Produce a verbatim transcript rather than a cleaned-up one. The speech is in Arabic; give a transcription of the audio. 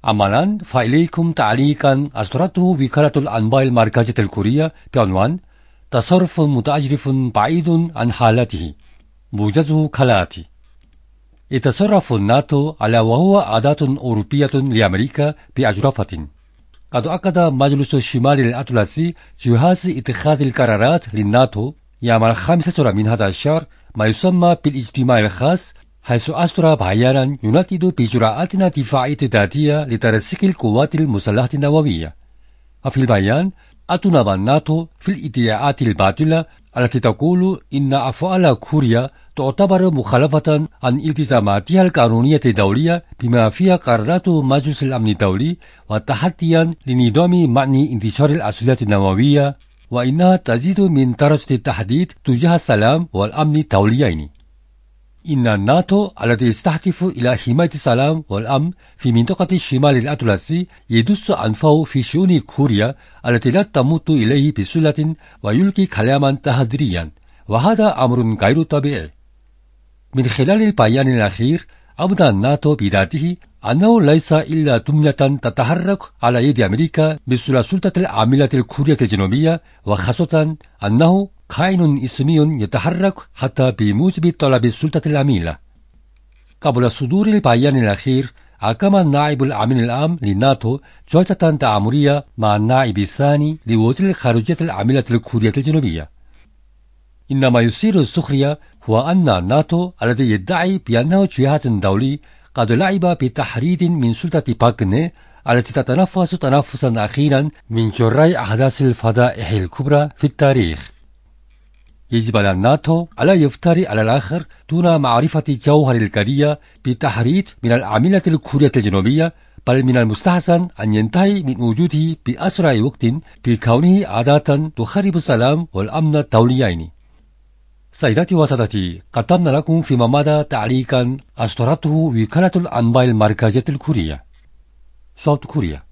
عملا فإليكم تعليقا أصدرته وكالة الأنباء المركزية الكورية بعنوان تصرف متعجرف بعيد عن حالته موجزه كالآتي: يتصرف الناتو على وهو أداة أوروبية لأمريكا بأجرفة. قد أكد مجلس الشمال الأطلسي جهاز اتخاذ القرارات للناتو يوم الخامس عشر من هذا الشهر ما يسمى بالاجتماع الخاص، حيث أصدر بيانا يندد بإجراءاتنا دفاعية ذاتية لترسيخ القوات المسلحة النووية. وفي البيان أطنب الناتو في الادعاءات الباطلة التي تقول إن أفعال كوريا تعتبر مخالفة عن التزاماتها القانونية الدولية بما فيها قرارات مجلس الأمن الدولي وتحديا لنظام منع انتشار الأسلحة النووية، وإنها تزيد من درجة التحديد تجاه السلام والأمن الدوليين. إن الناتو الذي يستهدف إلى حماية السلام والأمن في منطقة الشمال الأطلسي يدس أنفه في شؤون كوريا التي لا تمت إليه بسهولة ويلقي كلاما تهديديا، وهذا أمر غير طبيعي. من خلال البيان الأخير أبدى الناتو بذاته أنه ليس إلا دمية تتحرك على يد أمريكا مثل السلطة العاملة الكورية الجنوبية، وخاصة أنه كائن اسمي يتحرك حتى بموجب طلب السلطة العاملة. قبل صدور البيان الأخير أقام النائب الأمين العام للناتو جلسة تآمرية مع النائب الثاني لوزير الخارجية العاملة الكورية الجنوبية. إنما يثير السخرية هو أن الناتو الذي يدعي بأنه جهاز دولي قد لعب بتحريض من سلطة باكنه التي تتنفس تنفسا أخيرا من جراء أحداث الفضائح الكبرى في التاريخ. يجب على الناتو ألا يفتري على الآخر دون معرفة جوهر القضية بتحريض من العاملة الكورية الجنوبية، بل من المستحسن أن ينتهي من وجوده بأسرع وقت بكونه أداة تخرب السلام والأمن الدوليين. سيداتي وسادتي، قدمنا لكم فيما مضى تعليقا أصدرته وكالة الأنباء المركزية الكورية. صوت كوريا.